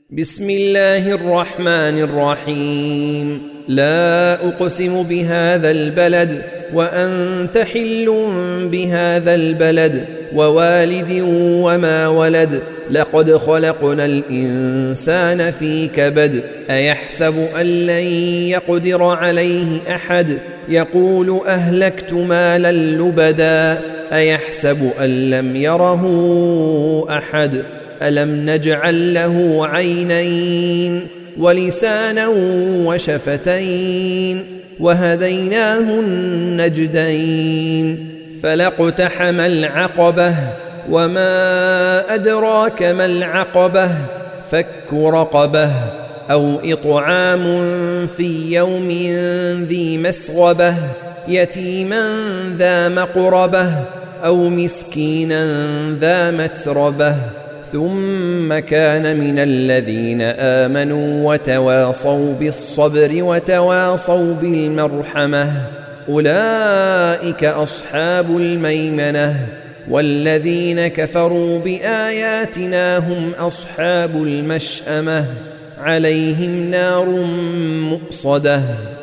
بسم الله الرحمن الرحيم. لا أقسم بهذا البلد وأنت حل بهذا البلد ووالد وما ولد. لقد خلقنا الإنسان في كبد. أيحسب أن لن يقدر عليه أحد. يقول أهلكت مالا لبدا. أيحسب أن لم يره أحد. ألم نجعل له عينين ولسانا وشفتين وهديناه النجدين. فلاقتحم العقبة وما أدراك ما العقبة. فك رقبة أو إطعام في يوم ذي مسغبة. يتيما ذا مقربة أو مسكينا ذا متربة. ثم كان من الذين آمنوا وتواصوا بالصبر وتواصوا بالمرحمة. أولئك أصحاب الميمنة. والذين كفروا بآياتنا هم أصحاب المشأمة. عليهم نار مؤصدة.